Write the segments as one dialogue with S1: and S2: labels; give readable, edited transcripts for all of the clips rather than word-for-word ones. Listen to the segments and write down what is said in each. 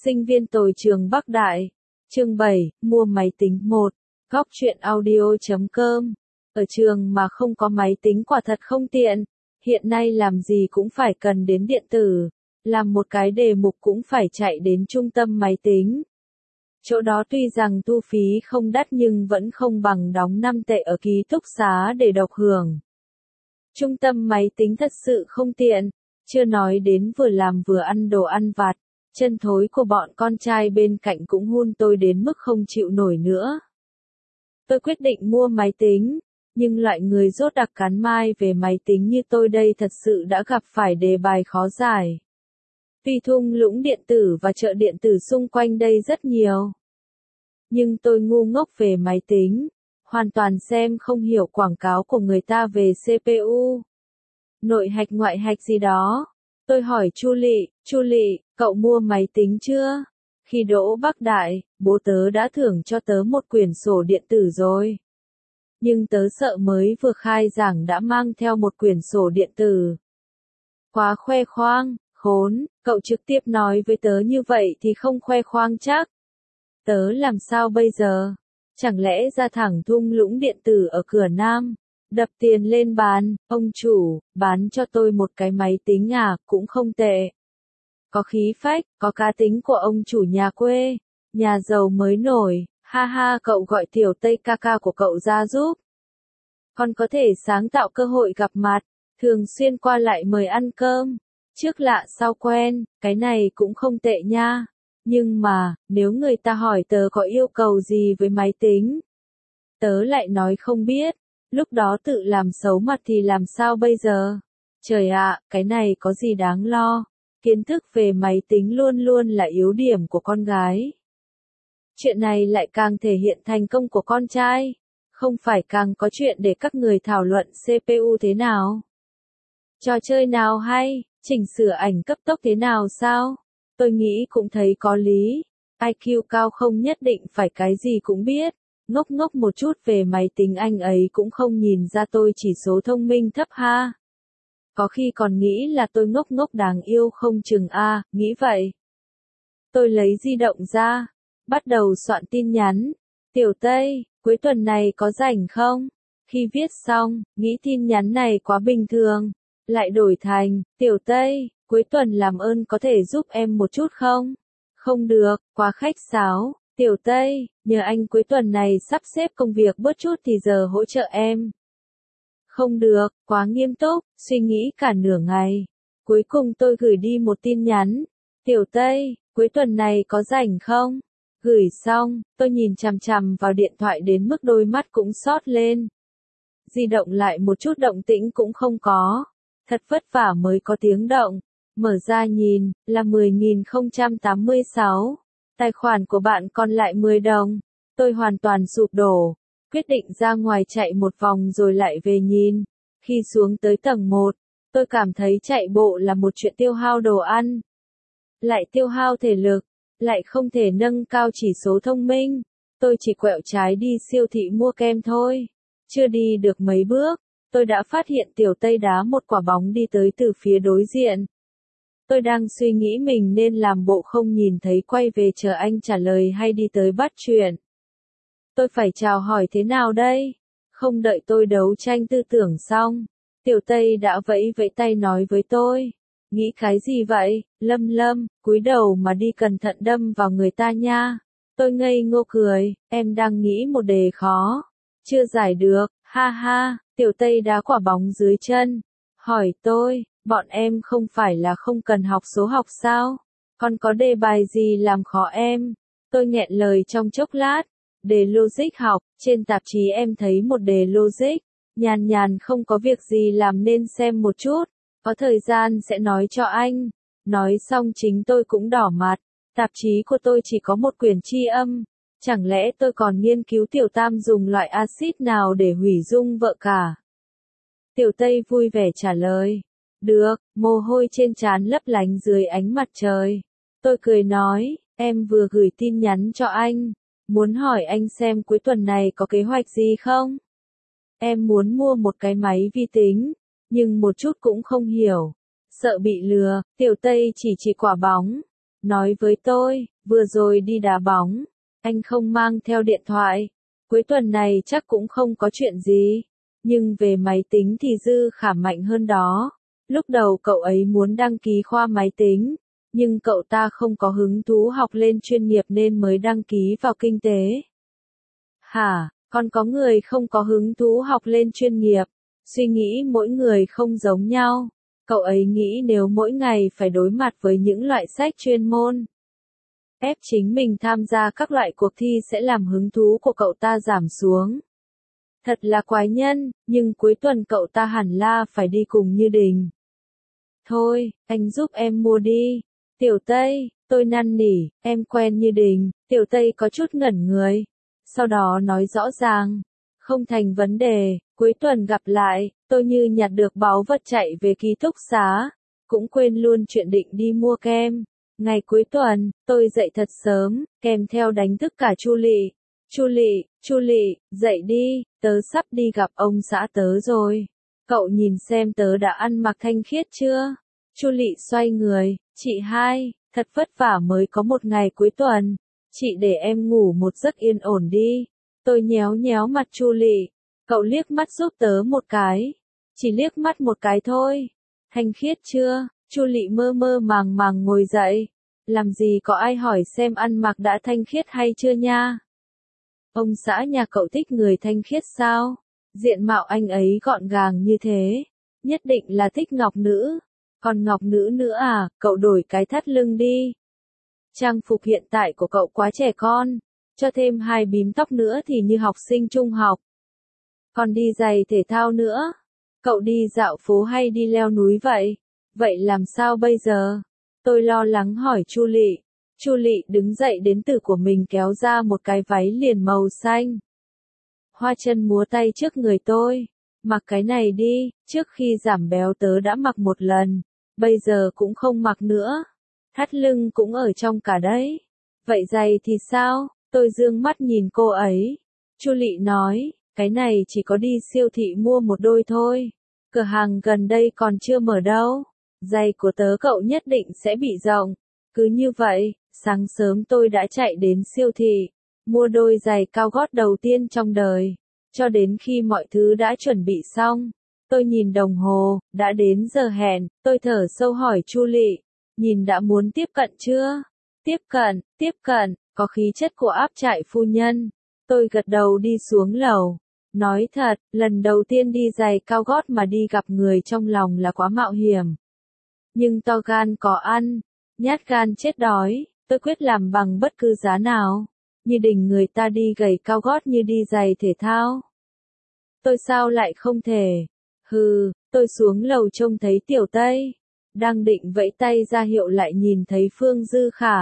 S1: Sinh viên tồi trường Bắc Đại. Chương 7, mua máy tính 1. Góc truyện audio.com. Ở trường mà không có máy tính quả thật không tiện. Hiện nay làm gì cũng phải cần đến điện tử. Làm một cái đề mục cũng phải chạy đến trung tâm máy tính. Chỗ đó tuy rằng thu phí không đắt nhưng vẫn không bằng đóng 5 tệ ở ký túc xá để độc hưởng. Trung tâm máy tính thật sự không tiện, chưa nói đến vừa làm vừa ăn đồ ăn vặt, chân thối của bọn con trai bên cạnh cũng hun tôi đến mức không chịu nổi nữa. Tôi quyết định mua máy tính, nhưng loại người rốt đặc cắn mai về máy tính như tôi đây thật sự đã gặp phải đề bài khó giải. Tuy thung lũng điện tử và chợ điện tử xung quanh đây rất nhiều. Nhưng tôi ngu ngốc về máy tính, hoàn toàn xem không hiểu quảng cáo của người ta về CPU. Nội hạch ngoại hạch gì đó. Tôi hỏi Chu Lị, cậu mua máy tính chưa? Khi đỗ Bắc Đại, bố tớ đã thưởng cho tớ một quyển sổ điện tử rồi. Nhưng tớ sợ mới vừa khai giảng đã mang theo một quyển sổ điện tử. Quá khoe khoang, khốn, cậu trực tiếp nói với tớ như vậy thì không khoe khoang chắc. Tớ làm sao bây giờ? Chẳng lẽ ra thẳng thung lũng điện tử ở cửa Nam, đập tiền lên bàn, ông chủ, bán cho tôi một cái máy tính à, cũng không tệ. Có khí phách, có cá tính của ông chủ nhà quê, nhà giàu mới nổi, ha ha, cậu gọi tiểu Tây ca ca của cậu ra giúp. Còn có thể sáng tạo cơ hội gặp mặt, thường xuyên qua lại mời ăn cơm, trước lạ sau quen, cái này cũng không tệ nha. Nhưng mà, nếu người ta hỏi tớ có yêu cầu gì với máy tính, tớ lại nói không biết, lúc đó tự làm xấu mặt thì làm sao bây giờ? Trời ạ, cái này có gì đáng lo, kiến thức về máy tính luôn luôn là yếu điểm của con gái. Chuyện này lại càng thể hiện thành công của con trai, không phải càng có chuyện để các người thảo luận CPU thế nào? Trò chơi nào hay, chỉnh sửa ảnh cấp tốc thế nào sao? Tôi nghĩ cũng thấy có lý, IQ cao không nhất định phải cái gì cũng biết, ngốc ngốc một chút về máy tính anh ấy cũng không nhìn ra tôi chỉ số thông minh thấp ha. Có khi còn nghĩ là tôi ngốc ngốc đáng yêu không chừng a, nghĩ vậy. Tôi lấy di động ra, bắt đầu soạn tin nhắn, Tiểu Tây, cuối tuần này có rảnh không? Khi viết xong, nghĩ tin nhắn này quá bình thường, lại đổi thành, Tiểu Tây, cuối tuần làm ơn có thể giúp em một chút không? Không được, quá khách sáo. Tiểu Tây, nhờ anh cuối tuần này sắp xếp công việc bớt chút thì giờ hỗ trợ em. Không được, quá nghiêm túc, suy nghĩ cả nửa ngày. Cuối cùng tôi gửi đi một tin nhắn. Tiểu Tây, cuối tuần này có rảnh không? Gửi xong, tôi nhìn chằm chằm vào điện thoại đến mức đôi mắt cũng xót lên. Di động lại một chút động tĩnh cũng không có. Thật vất vả mới có tiếng động. Mở ra nhìn, là 10.086. Tài khoản của bạn còn lại 10 đồng. Tôi hoàn toàn sụp đổ. Quyết định ra ngoài chạy một vòng rồi lại về nhìn. Khi xuống tới tầng 1, tôi cảm thấy chạy bộ là một chuyện tiêu hao đồ ăn. Lại tiêu hao thể lực, lại không thể nâng cao chỉ số thông minh. Tôi chỉ quẹo trái đi siêu thị mua kem thôi. Chưa đi được mấy bước, tôi đã phát hiện Tiểu Tây đá một quả bóng đi tới từ phía đối diện. Tôi đang suy nghĩ mình nên làm bộ không nhìn thấy quay về chờ anh trả lời hay đi tới bắt chuyện. Tôi phải chào hỏi thế nào đây? Không đợi tôi đấu tranh tư tưởng xong, Tiểu Tây đã vẫy vẫy tay nói với tôi. Nghĩ cái gì vậy, Lâm, cúi đầu mà đi cẩn thận đâm vào người ta nha. Tôi ngây ngô cười, em đang nghĩ một đề khó. Chưa giải được, ha ha, Tiểu Tây đá quả bóng dưới chân. Hỏi tôi, bọn em không phải là không cần học số học sao? Còn có đề bài gì làm khó em? Tôi nghẹn lời trong chốc lát. Đề logic học, trên tạp chí em thấy một đề logic. Nhàn nhàn không có việc gì làm nên xem một chút. Có thời gian sẽ nói cho anh. Nói xong chính tôi cũng đỏ mặt. Tạp chí của tôi chỉ có một quyển tri âm. Chẳng lẽ tôi còn nghiên cứu Tiểu Tam dùng loại axit nào để hủy dung vợ cả? Tiểu Tây vui vẻ trả lời. Được, mồ hôi trên trán lấp lánh dưới ánh mặt trời. Tôi cười nói, em vừa gửi tin nhắn cho anh. Muốn hỏi anh xem cuối tuần này có kế hoạch gì không? Em muốn mua một cái máy vi tính, nhưng một chút cũng không hiểu. Sợ bị lừa, Tiểu Tây chỉ quả bóng. nói với tôi, vừa rồi đi đá bóng, anh không mang theo điện thoại, cuối tuần này chắc cũng không có chuyện gì, nhưng về máy tính thì Dư Khả mạnh hơn đó. Lúc đầu cậu ấy muốn đăng ký khoa máy tính, nhưng cậu ta không có hứng thú học lên chuyên nghiệp nên mới đăng ký vào kinh tế. Hả, còn có người không có hứng thú học lên chuyên nghiệp, suy nghĩ mỗi người không giống nhau. Cậu ấy nghĩ nếu mỗi ngày phải đối mặt với những loại sách chuyên môn, ép chính mình tham gia các loại cuộc thi sẽ làm hứng thú của cậu ta giảm xuống. Thật là quái nhân, nhưng cuối tuần cậu ta hẳn là phải đi cùng Như Đình. Thôi, anh giúp em mua đi. Tiểu Tây, tôi năn nỉ, em quen Như Đình. Tiểu Tây có chút ngẩn người. Sau đó nói rõ ràng. Không thành vấn đề, cuối tuần gặp lại, tôi như nhặt được báu vật chạy về ký túc xá. Cũng quên luôn chuyện định đi mua kem. Ngày cuối tuần, tôi dậy thật sớm, kèm theo đánh thức cả Chu Lị. Chu Lị, dậy đi, tớ sắp đi gặp ông xã tớ rồi. Cậu nhìn xem tớ đã ăn mặc thanh khiết chưa? Chu Lị xoay người, chị hai, thật vất vả mới có một ngày cuối tuần. Chị để em ngủ một giấc yên ổn đi. Tôi nhéo nhéo mặt Chu Lị. Cậu liếc mắt giúp tớ một cái. Chỉ liếc mắt một cái thôi. Thanh khiết chưa? Chu Lị mơ mơ màng màng ngồi dậy. Làm gì có ai hỏi xem ăn mặc đã thanh khiết hay chưa nha? Ông xã nhà cậu thích người thanh khiết sao? Diện mạo anh ấy gọn gàng như thế. Nhất định là thích ngọc nữ. Còn ngọc nữ nữa à, cậu đổi cái thắt lưng đi. Trang phục hiện tại của cậu quá trẻ con. Cho thêm 2 bím tóc nữa thì như học sinh trung học. Còn đi giày thể thao nữa. Cậu đi dạo phố hay đi leo núi vậy? Vậy làm sao bây giờ? Tôi lo lắng hỏi Chu Lị. Chu Lị đứng dậy đến từ của mình kéo ra một cái váy liền màu xanh. Hoa chân múa tay trước người tôi. Mặc cái này đi, trước khi giảm béo tớ đã mặc một lần, bây giờ cũng không mặc nữa. Thắt lưng cũng ở trong cả đấy. Vậy giày thì sao? Tôi dương mắt nhìn cô ấy. Chu Lị nói, cái này chỉ có đi siêu thị mua một đôi thôi. Cửa hàng gần đây còn chưa mở đâu. Giày của tớ cậu nhất định sẽ bị rộng. Cứ như vậy, sáng sớm tôi đã chạy đến siêu thị, mua đôi giày cao gót đầu tiên trong đời. Cho đến khi mọi thứ đã chuẩn bị xong, tôi nhìn đồng hồ, đã đến giờ hẹn, tôi thở sâu hỏi Chu Lị, nhìn đã muốn tiếp cận chưa? Tiếp cận, có khí chất của áp trại phu nhân. Tôi gật đầu đi xuống lầu. Nói thật, lần đầu tiên đi giày cao gót mà đi gặp người trong lòng là quá mạo hiểm. Nhưng to gan có ăn, nhát gan chết đói, tôi quyết làm bằng bất cứ giá nào. Như Đình người ta đi giày cao gót như đi giày thể thao. Tôi sao lại không thể? Tôi xuống lầu trông thấy Tiểu Tây. Đang định vẫy tay ra hiệu lại nhìn thấy Phương Dư Khả.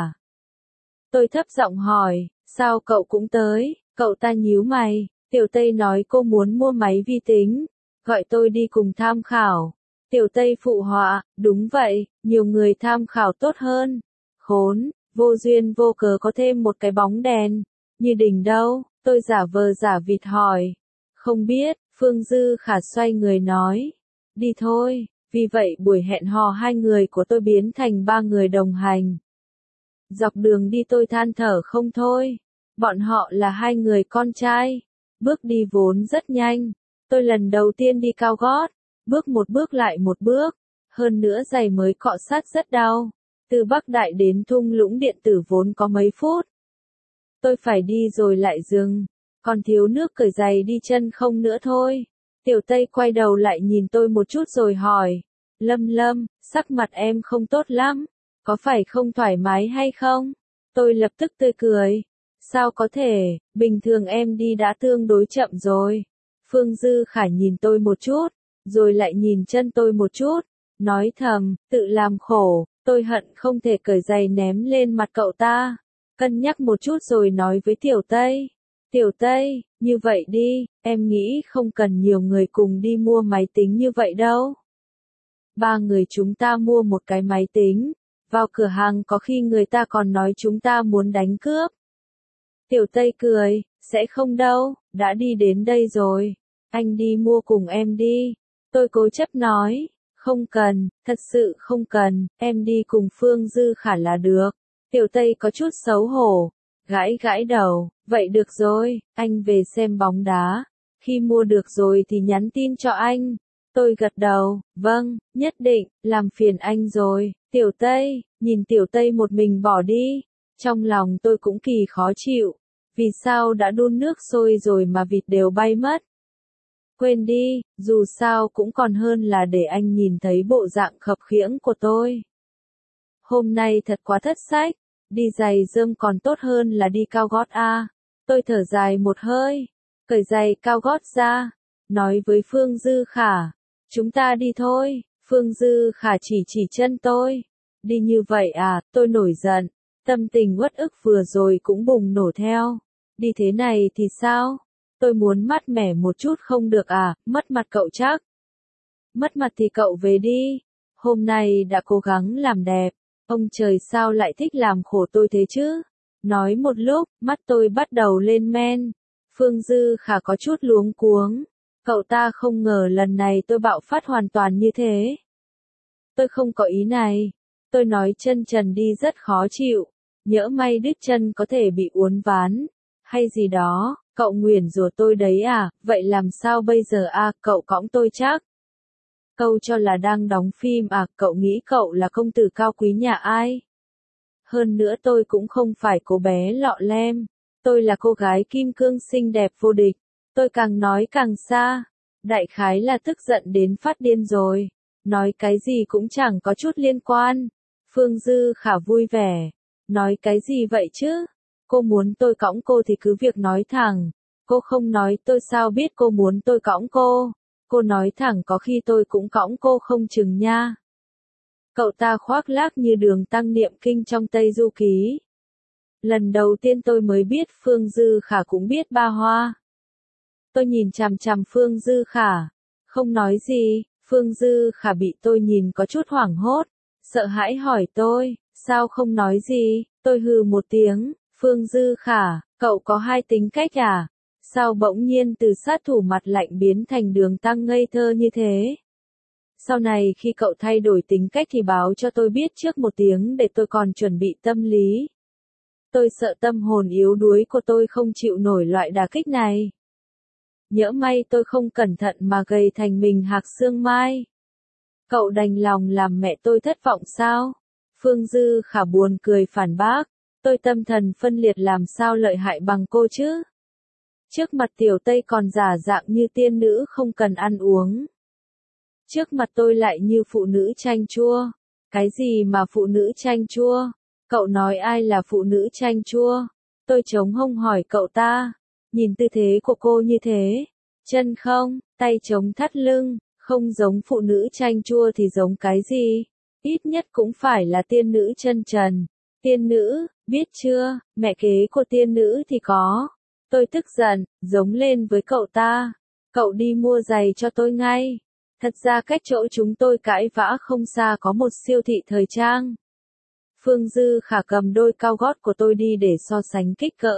S1: Tôi thấp giọng hỏi, sao cậu cũng tới? Cậu ta nhíu mày. Tiểu Tây nói cô muốn mua máy vi tính, gọi tôi đi cùng tham khảo. Tiểu Tây phụ họa, đúng vậy, nhiều người tham khảo tốt hơn. Khốn, vô duyên vô cớ có thêm một cái bóng đèn. Như Đình đâu? Tôi giả vờ giả vịt hỏi. Không biết, Phương Dư Khả xoay người nói. Đi thôi, vì vậy buổi hẹn hò 2 người của tôi biến thành 3 người đồng hành. Dọc đường đi tôi than thở không thôi. Bọn họ là 2 người con trai. Bước đi vốn rất nhanh. Tôi lần đầu tiên đi cao gót. Bước một bước lại một bước. Hơn nữa giày mới cọ sát rất đau. Từ Bắc Đại đến thung lũng điện tử vốn có mấy phút. Tôi phải đi rồi lại dừng. Còn thiếu nước cởi giày đi chân không nữa thôi. Tiểu Tây quay đầu lại nhìn tôi một chút rồi hỏi. Lâm, sắc mặt em không tốt lắm. Có phải không thoải mái hay không? Tôi lập tức tươi cười. Sao có thể, bình thường em đi đã tương đối chậm rồi. Phương Dư Khả nhìn tôi một chút, rồi lại nhìn chân tôi một chút. Nói thầm, tự làm khổ, tôi hận không thể cởi giày ném lên mặt cậu ta. Cân nhắc một chút rồi nói với Tiểu Tây. Tiểu Tây, như vậy đi, em nghĩ không cần nhiều người cùng đi mua máy tính như vậy đâu. 3 người chúng ta mua một cái máy tính. Vào cửa hàng có khi người ta còn nói chúng ta muốn đánh cướp. Tiểu Tây cười, sẽ không đâu, đã đi đến đây rồi. Anh đi mua cùng em đi. Tôi cố chấp nói, không cần, thật sự không cần, em đi cùng Phương Dư Khả là được. Tiểu Tây có chút xấu hổ, gãi gãi đầu, vậy được rồi, anh về xem bóng đá. Khi mua được rồi thì nhắn tin cho anh. Tôi gật đầu, vâng, nhất định, làm phiền anh rồi. Tiểu Tây, nhìn Tiểu Tây một mình bỏ đi. Trong lòng tôi cũng kỳ khó chịu. Vì sao đã đun nước sôi rồi mà vịt đều bay mất? Quên đi, dù sao cũng còn hơn là để anh nhìn thấy bộ dạng khập khiễng của tôi. Hôm nay thật quá thất sách, đi giày rơm còn tốt hơn là đi cao gót a. Tôi thở dài một hơi, cởi giày cao gót ra, nói với Phương Dư Khả, chúng ta đi thôi. Phương Dư Khả chỉ chân tôi. Đi như vậy à, tôi nổi giận, tâm tình uất ức vừa rồi cũng bùng nổ theo. Đi thế này thì sao? Tôi muốn mát mẻ một chút không được à, mất mặt cậu chắc. Mất mặt thì cậu về đi, hôm nay đã cố gắng làm đẹp, ông trời sao lại thích làm khổ tôi thế chứ? Nói một lúc, mắt tôi bắt đầu lên men. Phương Dư Khả có chút luống cuống. Cậu ta không ngờ lần này tôi bạo phát hoàn toàn như thế. Tôi không có ý này. Tôi nói chân trần đi rất khó chịu. Nhỡ may đứt chân có thể bị uốn ván. Hay gì đó, cậu nguyền rủa tôi đấy à, vậy làm sao bây giờ à, cậu cõng tôi chắc. Câu cho là đang đóng phim à, cậu nghĩ cậu là công tử cao quý nhà ai? Hơn nữa tôi cũng không phải cô bé lọ lem. Tôi là cô gái kim cương xinh đẹp vô địch. Tôi càng nói càng xa. Đại khái là tức giận đến phát điên rồi. Nói cái gì cũng chẳng có chút liên quan. Phương Dư Khả vui vẻ. Nói cái gì vậy chứ? Cô muốn tôi cõng cô thì cứ việc nói thẳng. Cô không nói tôi sao biết cô muốn tôi cõng cô. Cô nói thẳng có khi tôi cũng cõng cô không chừng nha. Cậu ta khoác lác như Đường Tăng niệm kinh trong Tây Du Ký. Lần đầu tiên tôi mới biết Phương Dư Khả cũng biết ba hoa. Tôi nhìn chằm chằm Phương Dư Khả. Không nói gì, Phương Dư Khả bị tôi nhìn có chút hoảng hốt. Sợ hãi hỏi tôi, sao không nói gì? Tôi hừ một tiếng, Phương Dư Khả, cậu có hai tính cách à? Sao bỗng nhiên từ sát thủ mặt lạnh biến thành Đường Tăng ngây thơ như thế? Sau này khi cậu thay đổi tính cách thì báo cho tôi biết trước một tiếng để tôi còn chuẩn bị tâm lý. Tôi sợ tâm hồn yếu đuối của tôi không chịu nổi loại đả kích này. Nhỡ may tôi không cẩn thận mà gầy thành mình hạc xương mai. Cậu đành lòng làm mẹ tôi thất vọng sao? Phương Dư Khả buồn cười phản bác. Tôi tâm thần phân liệt làm sao lợi hại bằng cô chứ? Trước mặt Tiểu Tây còn giả dạng như tiên nữ không cần ăn uống. Trước mặt tôi lại như phụ nữ chanh chua. Cái gì mà phụ nữ chanh chua? Cậu nói ai là phụ nữ chanh chua? Tôi chống hông hỏi cậu ta. Nhìn tư thế của cô như thế. Chân không, tay chống thắt lưng, không giống phụ nữ chanh chua thì giống cái gì? Ít nhất cũng phải là tiên nữ chân trần. Tiên nữ, biết chưa, mẹ kế của tiên nữ thì có. Tôi tức giận, giống lên với cậu ta. Cậu đi mua giày cho tôi ngay. Thật ra cách chỗ chúng tôi cãi vã không xa có một siêu thị thời trang. Phương Dư Khả cầm đôi cao gót của tôi đi để so sánh kích cỡ.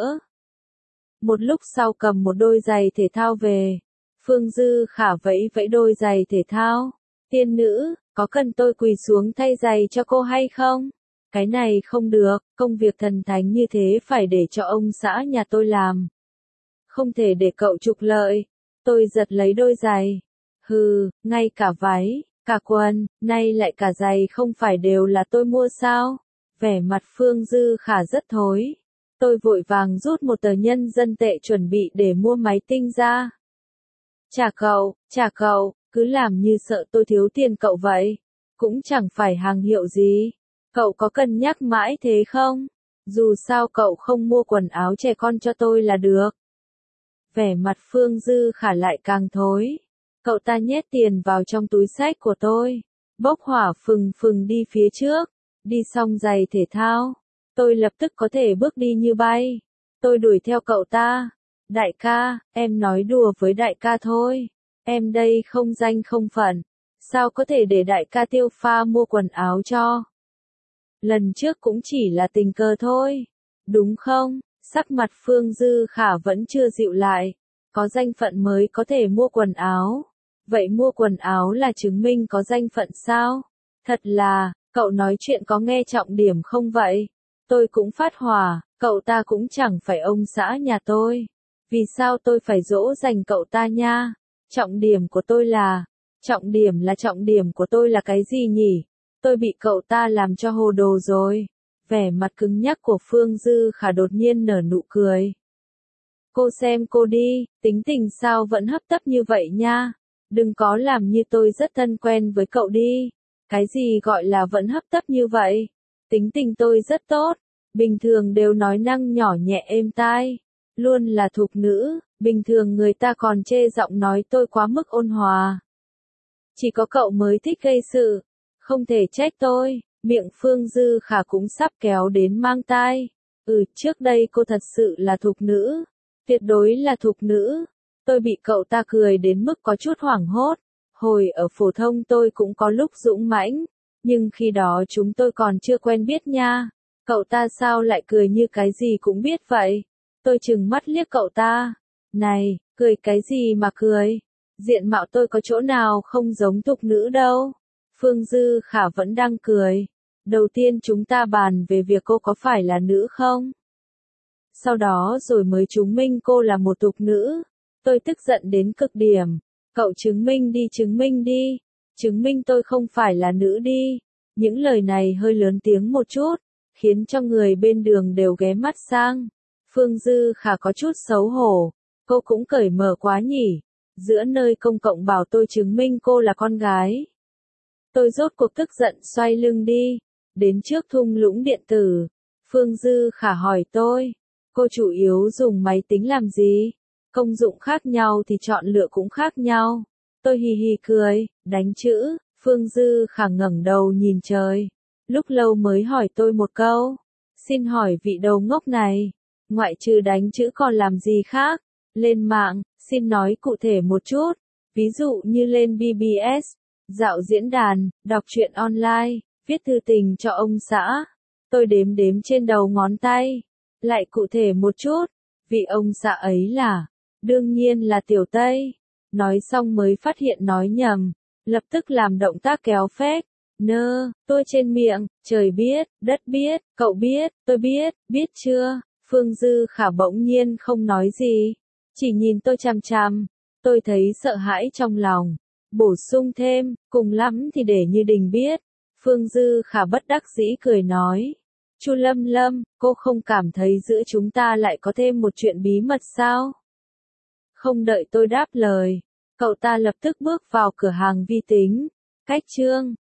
S1: Một lúc sau cầm một đôi giày thể thao về. Phương Dư Khả vẫy vẫy đôi giày thể thao. Tiên nữ, có cần tôi quỳ xuống thay giày cho cô hay không? Cái này không được, công việc thần thánh như thế phải để cho ông xã nhà tôi làm. Không thể để cậu trục lợi. Tôi giật lấy đôi giày. Hừ, ngay cả váy, cả quần, nay lại cả giày không phải đều là tôi mua sao? Vẻ mặt Phương Dư Khả rất thối. Tôi vội vàng rút một tờ nhân dân tệ chuẩn bị để mua máy tinh ra. Trả cậu, cứ làm như sợ tôi thiếu tiền cậu vậy. Cũng chẳng phải hàng hiệu gì. Cậu có cân nhắc mãi thế không? Dù sao cậu không mua quần áo trẻ con cho tôi là được. Vẻ mặt Phương Dư Khả lại càng thối. Cậu ta nhét tiền vào trong túi xách của tôi. Bốc hỏa phừng phừng đi phía trước. Đi xong giày thể thao. Tôi lập tức có thể bước đi như bay. Tôi đuổi theo cậu ta. Đại ca, em nói đùa với đại ca thôi. Em đây không danh không phận. Sao có thể để đại ca Tiêu Pha mua quần áo cho? Lần trước cũng chỉ là tình cờ thôi. Đúng không? Sắc mặt Phương Dư Khả vẫn chưa dịu lại. Có danh phận mới có thể mua quần áo. Vậy mua quần áo là chứng minh có danh phận sao? Thật là, cậu nói chuyện có nghe trọng điểm không vậy? tôi cũng phát hỏa, cậu ta cũng chẳng phải ông xã nhà tôi. Vì sao tôi phải dỗ dành cậu ta nha? Trọng điểm của tôi là trọng điểm của tôi là cái gì nhỉ? Tôi bị cậu ta làm cho hồ đồ rồi. Vẻ mặt cứng nhắc của Phương Dư Khả đột nhiên nở nụ cười. Cô xem cô đi, tính tình sao vẫn hấp tấp như vậy nha. Đừng có làm như tôi rất thân quen với cậu đi. Cái gì gọi là vẫn hấp tấp như vậy? Tính tình tôi rất tốt, bình thường đều nói năng nhỏ nhẹ êm tai, luôn là thục nữ, bình thường người ta còn chê giọng nói tôi quá mức ôn hòa. Chỉ có cậu mới thích gây sự, không thể trách tôi, miệng Phương Dư Khả cũng sắp kéo đến mang tai. Trước đây cô thật sự là thục nữ, tuyệt đối là thục nữ. Tôi bị cậu ta cười đến mức có chút hoảng hốt. Hồi ở phổ thông tôi cũng có lúc dũng mãnh, nhưng khi đó chúng tôi còn chưa quen biết nha. Cậu ta sao lại cười như cái gì cũng biết vậy? Tôi trừng mắt liếc cậu ta. Này, cười cái gì mà cười? Diện mạo tôi có chỗ nào không giống thục nữ đâu. Phương Dư Khả vẫn đang cười. Đầu tiên chúng ta bàn về việc cô có phải là nữ không? Sau đó rồi mới chứng minh cô là một thục nữ. Tôi tức giận đến cực điểm. Cậu chứng minh đi, chứng minh đi. Chứng minh tôi không phải là nữ đi. Những lời này hơi lớn tiếng một chút, khiến cho người bên đường đều ghé mắt sang. Phương Dư Khả có chút xấu hổ. Cô cũng cởi mở quá nhỉ. Giữa nơi công cộng bảo tôi chứng minh cô là con gái. Tôi rốt cuộc tức giận xoay lưng đi. Đến trước thung lũng điện tử. Phương Dư Khả hỏi tôi. Cô chủ yếu dùng máy tính làm gì? Công dụng khác nhau thì chọn lựa cũng khác nhau. Tôi hì hì cười, đánh chữ. Phương Dư Khả ngẩng đầu nhìn trời. Lúc lâu mới hỏi tôi một câu. Xin hỏi vị đầu ngốc này, ngoại trừ đánh chữ còn làm gì khác? Lên mạng, xin nói cụ thể một chút. Ví dụ như lên BBS, dạo diễn đàn, đọc truyện online, viết thư tình cho ông xã. Tôi đếm đếm trên đầu ngón tay. Lại cụ thể một chút, vị ông xã ấy là, đương nhiên là Tiểu Tây. Nói xong mới phát hiện nói nhầm, lập tức làm động tác kéo phét. Tôi trên miệng, trời biết, đất biết, cậu biết, tôi biết, biết chưa? Phương Dư Khả bỗng nhiên không nói gì, chỉ nhìn tôi chằm chằm. Tôi thấy sợ hãi trong lòng, bổ sung thêm, cùng lắm thì để Như Đình biết. Phương Dư Khả bất đắc dĩ cười nói. Chu Lâm Lâm, cô không cảm thấy giữa chúng ta lại có thêm một chuyện bí mật sao? Không đợi tôi đáp lời, cậu ta lập tức bước vào cửa hàng vi tính. Cách chương